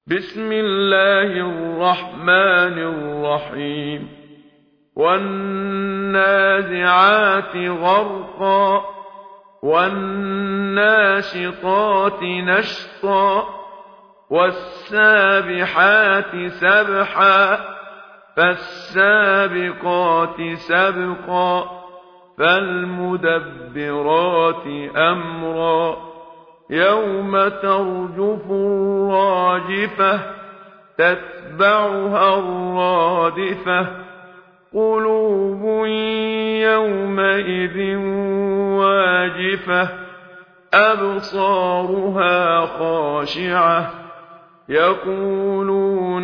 بسم الله الرحمن الرحيم والنازعات غرقا والناشطات نشطا والسابحات سبحا فالسابقات سبقا فالمدبرات أمرا يوم ترجف الراجفة تتبعها الرادفة قلوب يومئذ واجفة أبصارها خاشعة يقولون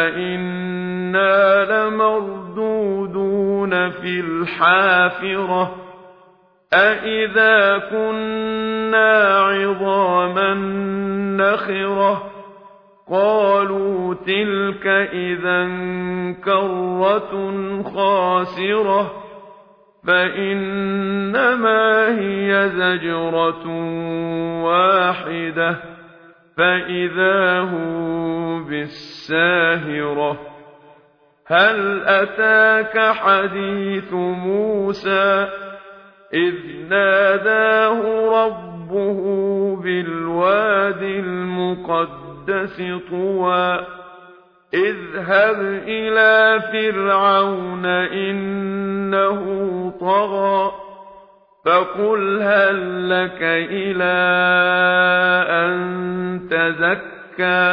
أئنا لمردودون في الحافرة أئذا كنا عظاما نخرة قالوا تلك إذا كرة خاسرة فإنما هي زجرة واحدة فإذا هم بالساهرة هل أتاك حديث موسى إذ ناداه ربه بالواد المقدس طوى اذهب إلى فرعون إنه طغى فقل هل لك إلى أن تزكى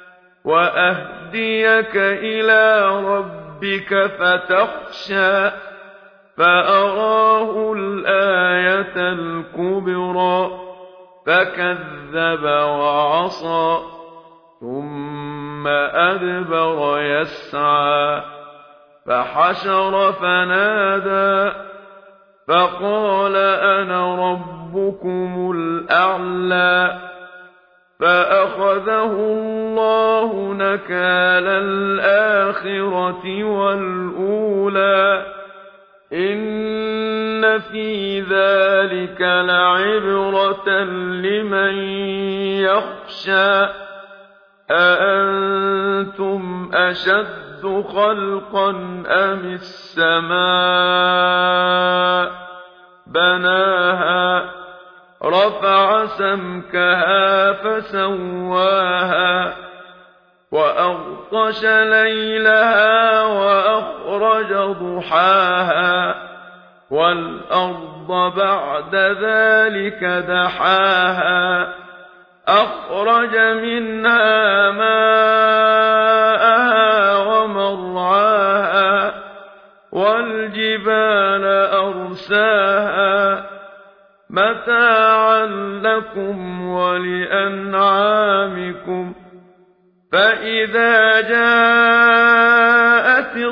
وأهديك إلى ربك فتخشى فأراه الآية الكبرى فكذب وعصى ثم أدبر يسعى فحشر فنادى فقال أنا ربكم الأعلى فأخذه الله نكال الآخرة والأولى إن في ذلك لعبرة لمن يخشى أأنتم أشد خلقا أم السماء بناها رفع سمكها فسواها وأغطش ليلها وأخرج ضحاها والأرض بعد ذلك دحاها أخرج منها ماءها ومرعاها والجبال أرساها متاعا لكم ولأنعامكم فإذا جاءت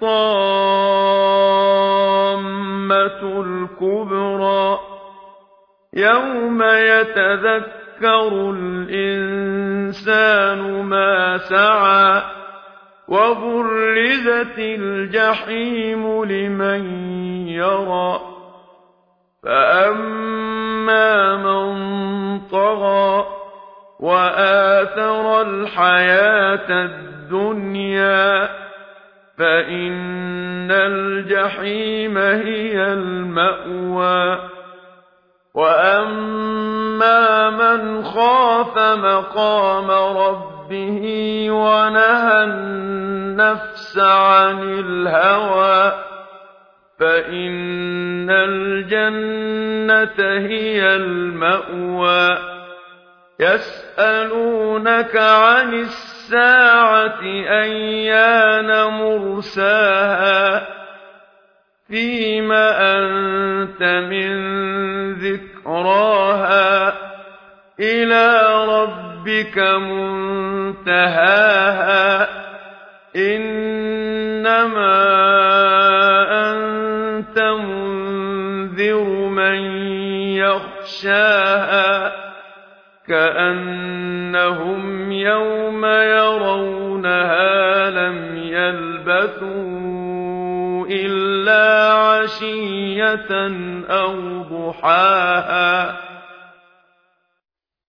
الطامة الكبرى يوم يتذكر الإنسان ما سعى وبرزت الجحيم لمن يرى فأما من طغى وآثر الحياة الدنيا فإن الجحيم هي المأوى وأما من خاف مقام ربه ونهى النفس عن الهوى فإن الجنة هي المأوى يسألونك عن الساعة أيان مرساها فيم أنت من ذكراها إلى ربك منتهاها إنما أنت منذر من يخشاها كأنهم يوم يرونها لم يلبثوا إلا عشية أو ضحاها